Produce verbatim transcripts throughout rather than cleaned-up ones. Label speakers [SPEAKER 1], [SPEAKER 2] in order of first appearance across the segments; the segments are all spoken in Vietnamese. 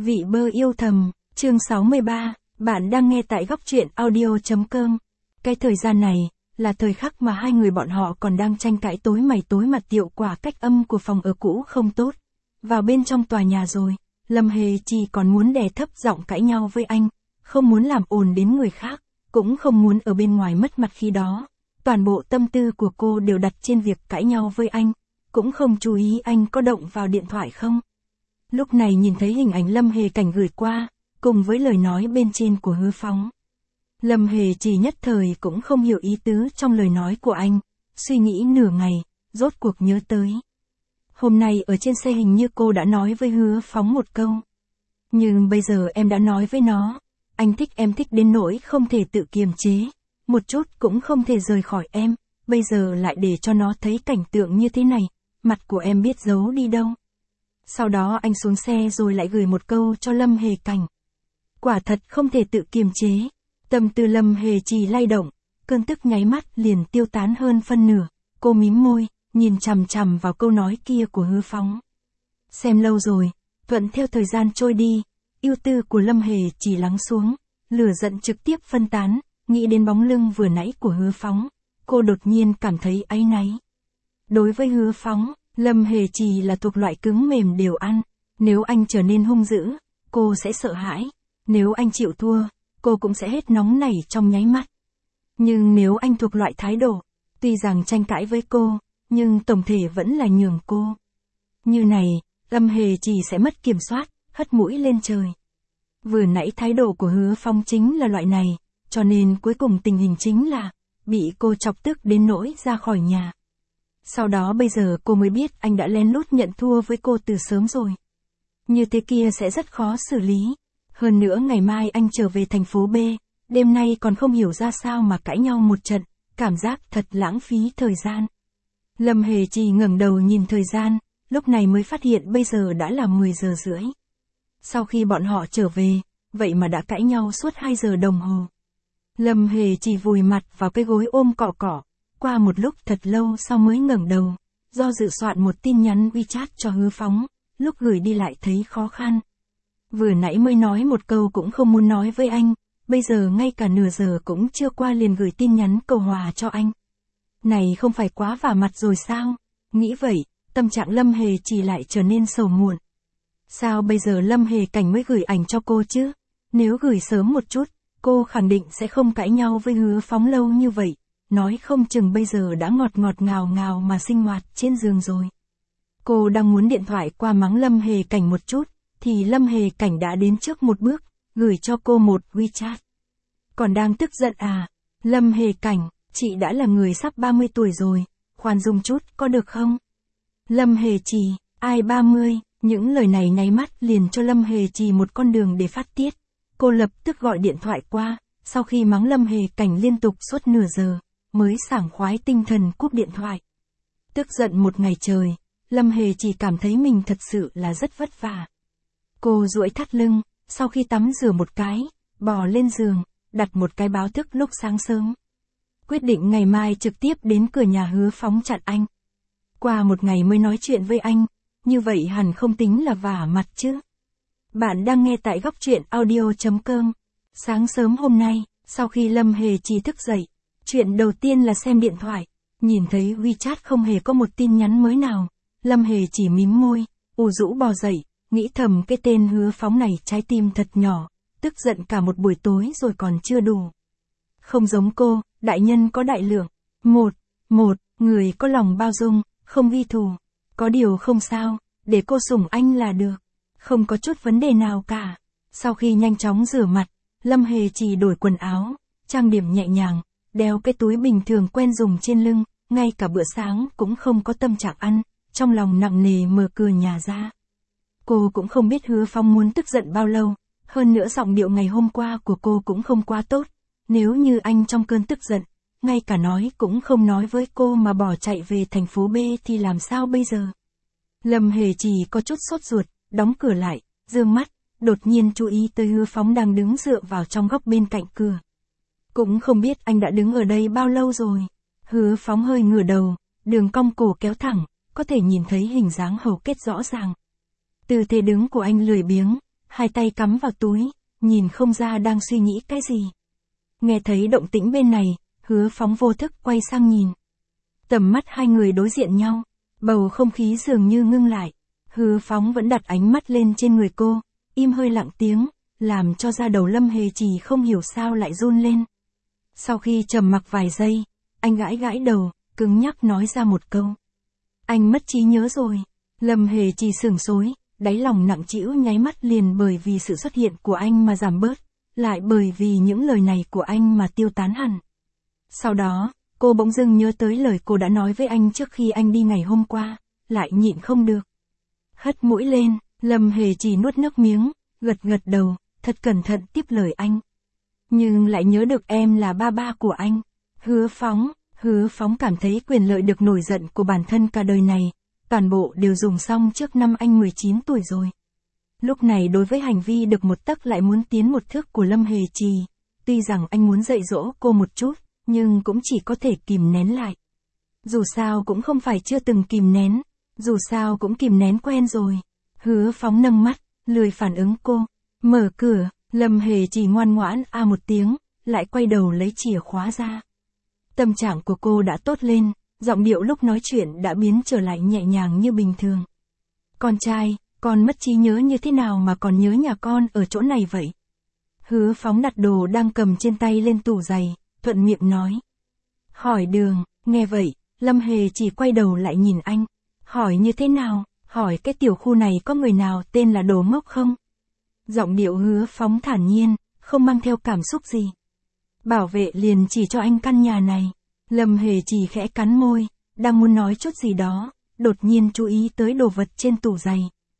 [SPEAKER 1] Vị bơ yêu thầm, chương sáu mươi ba, bạn đang nghe tại góc truyện audio.com. Cái thời gian này, là thời khắc mà hai người bọn họ còn đang tranh cãi tối mày tối mặt hiệu quả cách âm của phòng ở cũ không tốt. Vào bên trong tòa nhà rồi, Lâm Hề chỉ còn muốn đè thấp giọng cãi nhau với anh, không muốn làm ồn đến người khác, cũng không muốn ở bên ngoài mất mặt khi đó. Toàn bộ tâm tư của cô đều đặt trên việc cãi nhau với anh, cũng không chú ý anh có động vào điện thoại không. Lúc này nhìn thấy hình ảnh Lâm Hề Cảnh gửi qua, cùng với lời nói bên trên của Hứa Phóng. Lâm Hề chỉ nhất thời cũng không hiểu ý tứ trong lời nói của anh, suy nghĩ nửa ngày, rốt cuộc nhớ tới. Hôm nay ở trên xe hình như cô đã nói với Hứa Phóng một câu. Nhưng bây giờ em đã nói với nó, anh thích em thích đến nỗi không thể tự kiềm chế, một chút cũng không thể rời khỏi em, bây giờ lại để cho nó thấy cảnh tượng như thế này, mặt của em biết giấu đi đâu. Sau đó anh xuống xe rồi lại gửi một câu cho Lâm Hề Cảnh. Quả thật không thể tự kiềm chế, tâm tư Lâm Hề chỉ lay động, cơn tức nháy mắt liền tiêu tán hơn phân nửa, cô mím môi, nhìn chằm chằm vào câu nói kia của Hứa Phóng. Xem lâu rồi, thuận theo thời gian trôi đi, ưu tư của Lâm Hề chỉ lắng xuống, lửa giận trực tiếp phân tán, nghĩ đến bóng lưng vừa nãy của Hứa Phóng, cô đột nhiên cảm thấy áy náy. Đối với Hứa Phóng, Lâm Hề chỉ là thuộc loại cứng mềm đều ăn, nếu anh trở nên hung dữ, cô sẽ sợ hãi, nếu anh chịu thua, cô cũng sẽ hết nóng nảy trong nháy mắt. Nhưng nếu anh thuộc loại thái độ, tuy rằng tranh cãi với cô, nhưng tổng thể vẫn là nhường cô. Như này, Lâm Hề chỉ sẽ mất kiểm soát, hất mũi lên trời. Vừa nãy thái độ của Hứa Phóng chính là loại này, cho nên cuối cùng tình hình chính là, bị cô chọc tức đến nỗi ra khỏi nhà. Sau đó bây giờ cô mới biết anh đã lén lút nhận thua với cô từ sớm rồi. Như thế kia sẽ rất khó xử lý. Hơn nữa ngày mai anh trở về thành phố B, đêm nay còn không hiểu ra sao mà cãi nhau một trận, cảm giác thật lãng phí thời gian. Lâm Hề chỉ ngẩng đầu nhìn thời gian, lúc này mới phát hiện bây giờ đã là mười giờ rưỡi. Sau khi bọn họ trở về, vậy mà đã cãi nhau suốt hai giờ đồng hồ. Lâm Hề chỉ vùi mặt vào cái gối ôm cọ cọ. Qua một lúc thật lâu sau mới ngẩng đầu, do dự soạn một tin nhắn WeChat cho Hứa Phóng, lúc gửi đi lại thấy khó khăn. Vừa nãy mới nói một câu cũng không muốn nói với anh, bây giờ ngay cả nửa giờ cũng chưa qua liền gửi tin nhắn cầu hòa cho anh. Này không phải quá vả mặt rồi sao? Nghĩ vậy, tâm trạng Lâm Hề chỉ lại trở nên sầu muộn. Sao bây giờ Lâm Hề Cảnh mới gửi ảnh cho cô chứ? Nếu gửi sớm một chút, cô khẳng định sẽ không cãi nhau với Hứa Phóng lâu như vậy. Nói không chừng bây giờ đã ngọt ngọt ngào ngào mà sinh hoạt trên giường rồi. Cô đang muốn điện thoại qua mắng Lâm Hề Cảnh một chút, thì Lâm Hề Cảnh đã đến trước một bước, gửi cho cô một WeChat. Còn đang tức giận à? Lâm Hề Cảnh, chị đã là người sắp ba mươi tuổi rồi, khoan dung chút có được không? Lâm Hề Trì, ai ba mươi? Những lời này nháy mắt liền cho Lâm Hề Trì một con đường để phát tiết. Cô lập tức gọi điện thoại qua, sau khi mắng Lâm Hề Cảnh liên tục suốt nửa giờ, mới sảng khoái tinh thần cúp điện thoại. Tức giận một ngày trời, Lâm Hề chỉ cảm thấy mình thật sự là rất vất vả. Cô duỗi thắt lưng, sau khi tắm rửa một cái, bò lên giường, đặt một cái báo thức lúc sáng sớm. Quyết định ngày mai trực tiếp đến cửa nhà Hứa Phóng chặn anh. Qua một ngày mới nói chuyện với anh, như vậy hẳn không tính là vả mặt chứ. Bạn đang nghe tại góc truyện audio.com. Sáng sớm hôm nay, sau khi Lâm Hề chỉ thức dậy, chuyện đầu tiên là xem điện thoại, nhìn thấy WeChat không hề có một tin nhắn mới nào, Lâm Hề chỉ mím môi, ủ rũ bò dậy, nghĩ thầm cái tên Hứa Phóng này trái tim thật nhỏ, tức giận cả một buổi tối rồi còn chưa đủ. Không giống cô, đại nhân có đại lượng, một, một, người có lòng bao dung, không ghi thù, có điều không sao, để cô sủng anh là được, không có chút vấn đề nào cả. Sau khi nhanh chóng rửa mặt, Lâm Hề chỉ đổi quần áo, trang điểm nhẹ nhàng, đeo cái túi bình thường quen dùng trên lưng, ngay cả bữa sáng cũng không có tâm trạng ăn, trong lòng nặng nề mở cửa nhà ra. Cô cũng không biết Hứa Phóng muốn tức giận bao lâu, hơn nữa giọng điệu ngày hôm qua của cô cũng không quá tốt, nếu như anh trong cơn tức giận, ngay cả nói cũng không nói với cô mà bỏ chạy về thành phố B thì làm sao bây giờ? Lâm Hề chỉ có chút sốt ruột, đóng cửa lại, dương mắt, đột nhiên chú ý tới Hứa Phóng đang đứng dựa vào trong góc bên cạnh cửa. Cũng không biết anh đã đứng ở đây bao lâu rồi. Hứa Phóng hơi ngửa đầu, đường cong cổ kéo thẳng, có thể nhìn thấy hình dáng hầu kết rõ ràng. Tư thế đứng của anh lười biếng, hai tay cắm vào túi, nhìn không ra đang suy nghĩ cái gì. Nghe thấy động tĩnh bên này, Hứa Phóng vô thức quay sang nhìn. Tầm mắt hai người đối diện nhau, bầu không khí dường như ngưng lại. Hứa Phóng vẫn đặt ánh mắt lên trên người cô, im hơi lặng tiếng, làm cho da đầu Lâm Hề Trì không hiểu sao lại run lên. Sau khi trầm mặc vài giây, anh gãi gãi đầu, cứng nhắc nói ra một câu. Anh mất trí nhớ rồi. Lâm Hề Trì sửng sối, đáy lòng nặng trĩu nháy mắt liền bởi vì sự xuất hiện của anh mà giảm bớt, lại bởi vì những lời này của anh mà tiêu tán hẳn. Sau đó, cô bỗng dưng nhớ tới lời cô đã nói với anh trước khi anh đi ngày hôm qua, lại nhịn không được. Hất mũi lên, Lâm Hề Trì nuốt nước miếng, gật gật đầu, thật cẩn thận tiếp lời anh. Nhưng lại nhớ được em là ba ba của anh. Hứa Phóng, Hứa Phóng cảm thấy quyền lợi được nổi giận của bản thân cả đời này, toàn bộ đều dùng xong trước năm anh mười chín tuổi rồi. Lúc này đối với hành vi được một tấc lại muốn tiến một thước của Lâm Hề Trì, tuy rằng anh muốn dạy dỗ cô một chút, nhưng cũng chỉ có thể kìm nén lại. Dù sao cũng không phải chưa từng kìm nén, dù sao cũng kìm nén quen rồi. Hứa Phóng nâng mắt, lười phản ứng cô. Mở cửa, Lâm Hề Trì ngoan ngoãn a một tiếng, lại quay đầu lấy chìa khóa ra. Tâm trạng của cô đã tốt lên, giọng điệu lúc nói chuyện đã biến trở lại nhẹ nhàng như bình thường. Con trai, con mất trí nhớ như thế nào mà còn nhớ nhà con ở chỗ này vậy? Hứa Phóng đặt đồ đang cầm trên tay lên tủ giày, thuận miệng nói. Hỏi đường, nghe vậy, Lâm Hề chỉ quay đầu lại nhìn anh. Hỏi như thế nào, hỏi cái tiểu khu này có người nào tên là Đồ Ngốc không? Giọng điệu Hứa Phóng thản nhiên, không mang theo cảm xúc gì. Bảo vệ liền chỉ cho anh căn nhà này. Lâm Hề chỉ khẽ cắn môi, đang muốn nói chút gì đó, đột nhiên chú ý tới đồ vật trên tủ giày.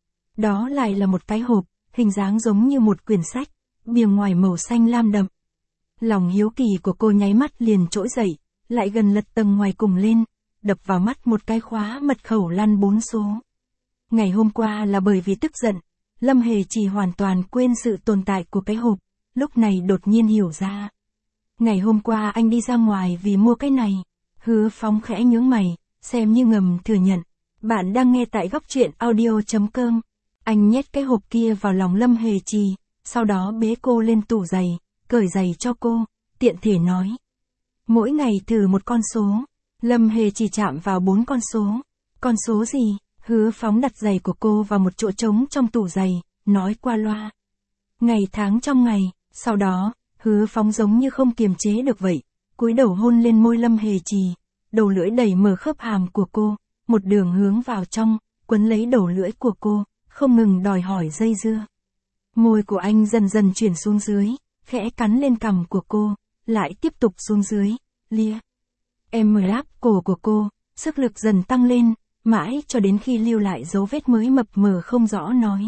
[SPEAKER 1] Đó lại là một cái hộp, hình dáng giống như một quyển sách, bìa ngoài màu xanh lam đậm. Lòng hiếu kỳ của cô nháy mắt liền trỗi dậy, lại gần lật tầng ngoài cùng lên, đập vào mắt một cái khóa mật khẩu lăn bốn số. Ngày hôm qua là bởi vì tức giận, Lâm Hề chỉ hoàn toàn quên sự tồn tại của cái hộp, lúc này đột nhiên hiểu ra. Ngày hôm qua anh đi ra ngoài vì mua cái này. Hứa Phóng khẽ nhướng mày, xem như ngầm thừa nhận. Bạn đang nghe tại góc truyện audio chấm com. Anh nhét cái hộp kia vào lòng Lâm Hề Trì, sau đó bế cô lên tủ giày, cởi giày cho cô, tiện thể nói. Mỗi ngày thử một con số. Lâm Hề Trì chạm vào bốn con số. Con số gì? Hứa Phóng đặt giày của cô vào một chỗ trống trong tủ giày, nói qua loa. Ngày tháng trong ngày, sau đó, Hứa Phóng giống như không kiềm chế được vậy, cúi đầu hôn lên môi Lâm Hề Trì, đầu lưỡi đẩy mở khớp hàm của cô, một đường hướng vào trong, quấn lấy đầu lưỡi của cô, không ngừng đòi hỏi dây dưa. Môi của anh dần dần chuyển xuống dưới, khẽ cắn lên cằm của cô, lại tiếp tục xuống dưới, lia. Em mở áp cổ của cô, sức lực dần tăng lên, mãi cho đến khi lưu lại dấu vết mới mập mờ không rõ nói.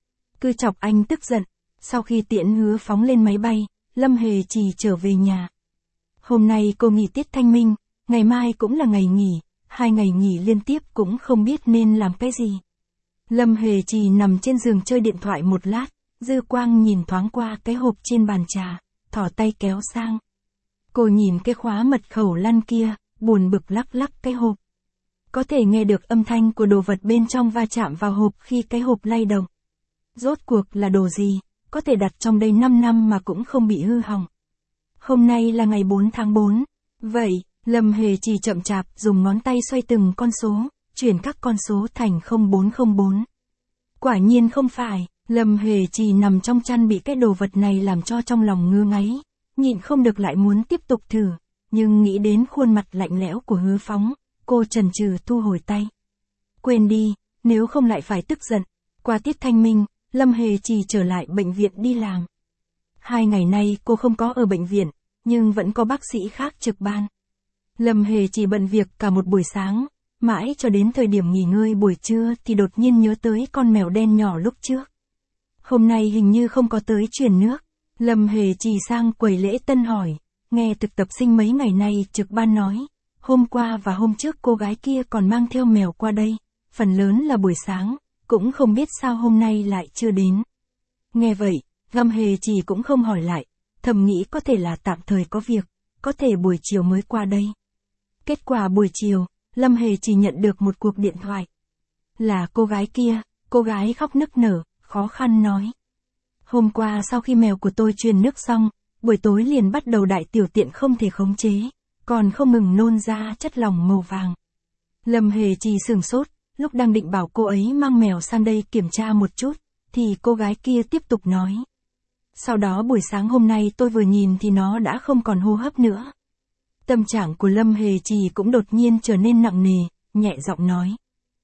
[SPEAKER 1] Cứ chọc anh tức giận. Sau khi tiễn Hứa Phóng lên máy bay, Lâm Hề Trì trở về nhà. Hôm nay cô nghỉ tiết thanh minh, ngày mai cũng là ngày nghỉ, hai ngày nghỉ liên tiếp cũng không biết nên làm cái gì. Lâm Hề Trì nằm trên giường chơi điện thoại một lát, dư quang nhìn thoáng qua cái hộp trên bàn trà, thỏ tay kéo sang. Cô nhìn cái khóa mật khẩu lăn kia, buồn bực lắc lắc cái hộp. Có thể nghe được âm thanh của đồ vật bên trong va chạm vào hộp khi cái hộp lay động. Rốt cuộc là đồ gì, có thể đặt trong đây năm năm mà cũng không bị hư hỏng. Hôm nay là ngày bốn tháng tư. Vậy, Lâm Hề Trì chậm chạp dùng ngón tay xoay từng con số, chuyển các con số thành không bốn không bốn. Quả nhiên không phải, Lâm Hề Trì nằm trong chăn bị cái đồ vật này làm cho trong lòng ngứa ngáy, nhịn không được lại muốn tiếp tục thử, nhưng nghĩ đến khuôn mặt lạnh lẽo của Hứa Phóng, cô chần chừ thu hồi tay. Quên đi, nếu không lại phải tức giận. Qua tiết thanh minh, Lâm Hề Trì trở lại bệnh viện đi làm. Hai ngày nay cô không có ở bệnh viện, nhưng vẫn có bác sĩ khác trực ban. Lâm Hề Trì bận việc cả một buổi sáng, mãi cho đến thời điểm nghỉ ngơi buổi trưa thì đột nhiên nhớ tới con mèo đen nhỏ lúc trước. Hôm nay hình như không có tới truyền nước. Lâm Hề Trì sang quầy lễ tân hỏi, nghe thực tập sinh mấy ngày nay trực ban nói, hôm qua và hôm trước cô gái kia còn mang theo mèo qua đây, phần lớn là buổi sáng, cũng không biết sao hôm nay lại chưa đến. Nghe vậy, Lâm Hề Trì cũng không hỏi lại, thầm nghĩ có thể là tạm thời có việc, có thể buổi chiều mới qua đây. Kết quả buổi chiều, Lâm Hề Trì nhận được một cuộc điện thoại. Là cô gái kia, cô gái khóc nức nở, khó khăn nói. Hôm qua sau khi mèo của tôi truyền nước xong, buổi tối liền bắt đầu đại tiểu tiện không thể khống chế, còn không ngừng nôn ra chất lỏng màu vàng. Lâm Hề Trì sửng sốt, lúc đang định bảo cô ấy mang mèo sang đây kiểm tra một chút, thì cô gái kia tiếp tục nói. Sau đó buổi sáng hôm nay tôi vừa nhìn thì nó đã không còn hô hấp nữa. Tâm trạng của Lâm Hề Trì cũng đột nhiên trở nên nặng nề, nhẹ giọng nói.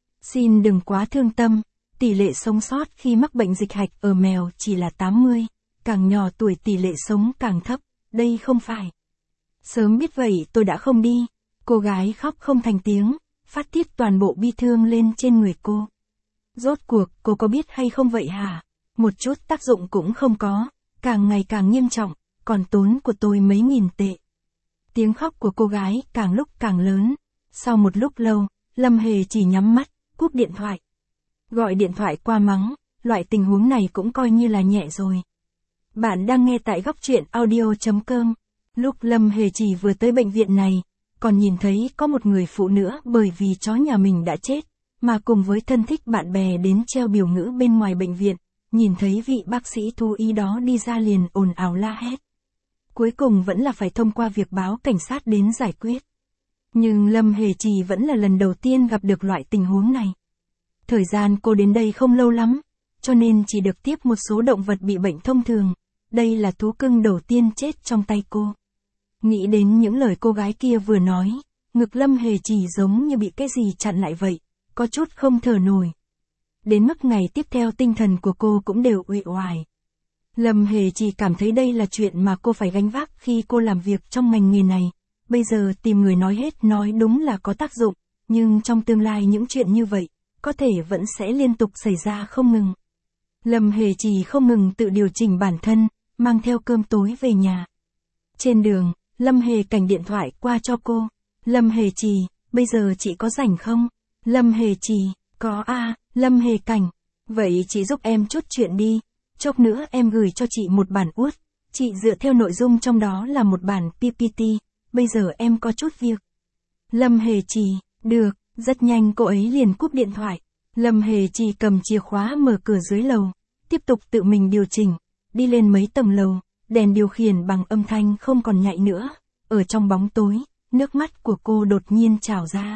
[SPEAKER 1] Xin đừng quá thương tâm, tỷ lệ sống sót khi mắc bệnh dịch hạch ở mèo chỉ là tám mươi, càng nhỏ tuổi tỷ lệ sống càng thấp, đây không phải. Sớm biết vậy tôi đã không đi, cô gái khóc không thành tiếng, phát tiết toàn bộ bi thương lên trên người cô. Rốt cuộc cô có biết hay không vậy hả? Một chút tác dụng cũng không có, càng ngày càng nghiêm trọng, còn tốn của tôi mấy nghìn tệ. Tiếng khóc của cô gái càng lúc càng lớn. Sau một lúc lâu, Lâm Hề chỉ nhắm mắt, cúp điện thoại. Gọi điện thoại qua mắng, loại tình huống này cũng coi như là nhẹ rồi. Bạn đang nghe tại góc truyện audio chấm com. Lúc Lâm Hề chỉ vừa tới bệnh viện này, còn nhìn thấy có một người phụ nữa bởi vì chó nhà mình đã chết, mà cùng với thân thích bạn bè đến treo biểu ngữ bên ngoài bệnh viện, nhìn thấy vị bác sĩ thú y đó đi ra liền ồn ào la hét. Cuối cùng vẫn là phải thông qua việc báo cảnh sát đến giải quyết. Nhưng Lâm Hề Trì vẫn là lần đầu tiên gặp được loại tình huống này. Thời gian cô đến đây không lâu lắm, cho nên chỉ được tiếp một số động vật bị bệnh thông thường. Đây là thú cưng đầu tiên chết trong tay cô. Nghĩ đến những lời cô gái kia vừa nói, ngực Lâm Hề Trì giống như bị cái gì chặn lại vậy, có chút không thở nổi. Đến mức ngày tiếp theo tinh thần của cô cũng đều uể oải. Lâm Hề Trì cảm thấy đây là chuyện mà cô phải gánh vác khi cô làm việc trong ngành nghề này. Bây giờ tìm người nói hết nói đúng là có tác dụng, nhưng trong tương lai những chuyện như vậy, có thể vẫn sẽ liên tục xảy ra không ngừng. Lâm Hề Trì không ngừng tự điều chỉnh bản thân, mang theo cơm tối về nhà. Trên đường, Lâm Hề Cảnh điện thoại qua cho cô. Lâm Hề Trì, bây giờ chị có rảnh không? Lâm Hề Trì, có à, Lâm Hề Cảnh. Vậy chị giúp em chút chuyện đi, chốc nữa em gửi cho chị một bản uất. Chị dựa theo nội dung trong đó là một bản pê pê tê, bây giờ em có chút việc. Lâm Hề Trì, được, rất nhanh cô ấy liền cúp điện thoại. Lâm Hề Trì cầm chìa khóa mở cửa dưới lầu, tiếp tục tự mình điều chỉnh, đi lên mấy tầng lầu, đèn điều khiển bằng âm thanh không còn nhạy nữa. Ở trong bóng tối, nước mắt của cô đột nhiên trào ra.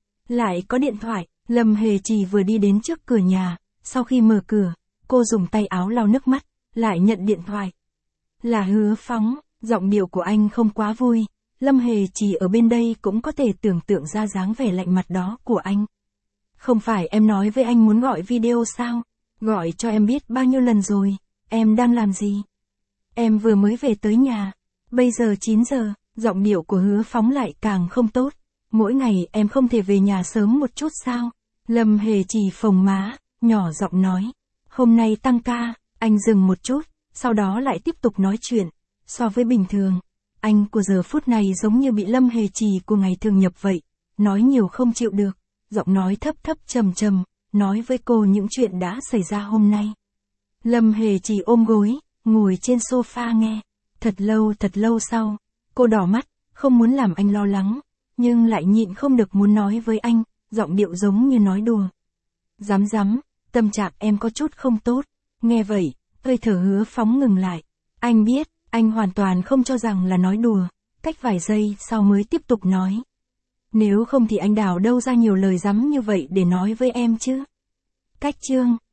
[SPEAKER 1] Lại có điện thoại, Lâm Hề Trì vừa đi đến trước cửa nhà, sau khi mở cửa, cô dùng tay áo lau nước mắt, lại nhận điện thoại. Là Hứa Phóng, giọng điệu của anh không quá vui, Lâm Hề Trì ở bên đây cũng có thể tưởng tượng ra dáng vẻ lạnh mặt đó của anh. Không phải em nói với anh muốn gọi video sao? Gọi cho em biết bao nhiêu lần rồi, em đang làm gì? Em vừa mới về tới nhà, bây giờ chín giờ, giọng điệu của Hứa Phóng lại càng không tốt. Mỗi ngày em không thể về nhà sớm một chút sao? Lâm Hề Trì phồng má, nhỏ giọng nói. Hôm nay tăng ca, anh dừng một chút, sau đó lại tiếp tục nói chuyện. So với bình thường, anh của giờ phút này giống như bị Lâm Hề Trì của ngày thường nhập vậy, nói nhiều không chịu được, giọng nói thấp thấp trầm trầm, nói với cô những chuyện đã xảy ra hôm nay. Lâm Hề Trì ôm gối, ngồi trên sofa nghe. Thật lâu thật lâu sau, cô đỏ mắt, không muốn làm anh lo lắng, nhưng lại nhịn không được muốn nói với anh, giọng điệu giống như nói đùa. Dám dám, tâm trạng em có chút không tốt. Nghe vậy, hơi thở Hứa Phóng ngừng lại. Anh biết, anh hoàn toàn không cho rằng là nói đùa, cách vài giây sau mới tiếp tục nói. Nếu không thì anh đào đâu ra nhiều lời dám như vậy để nói với em chứ. Cách chương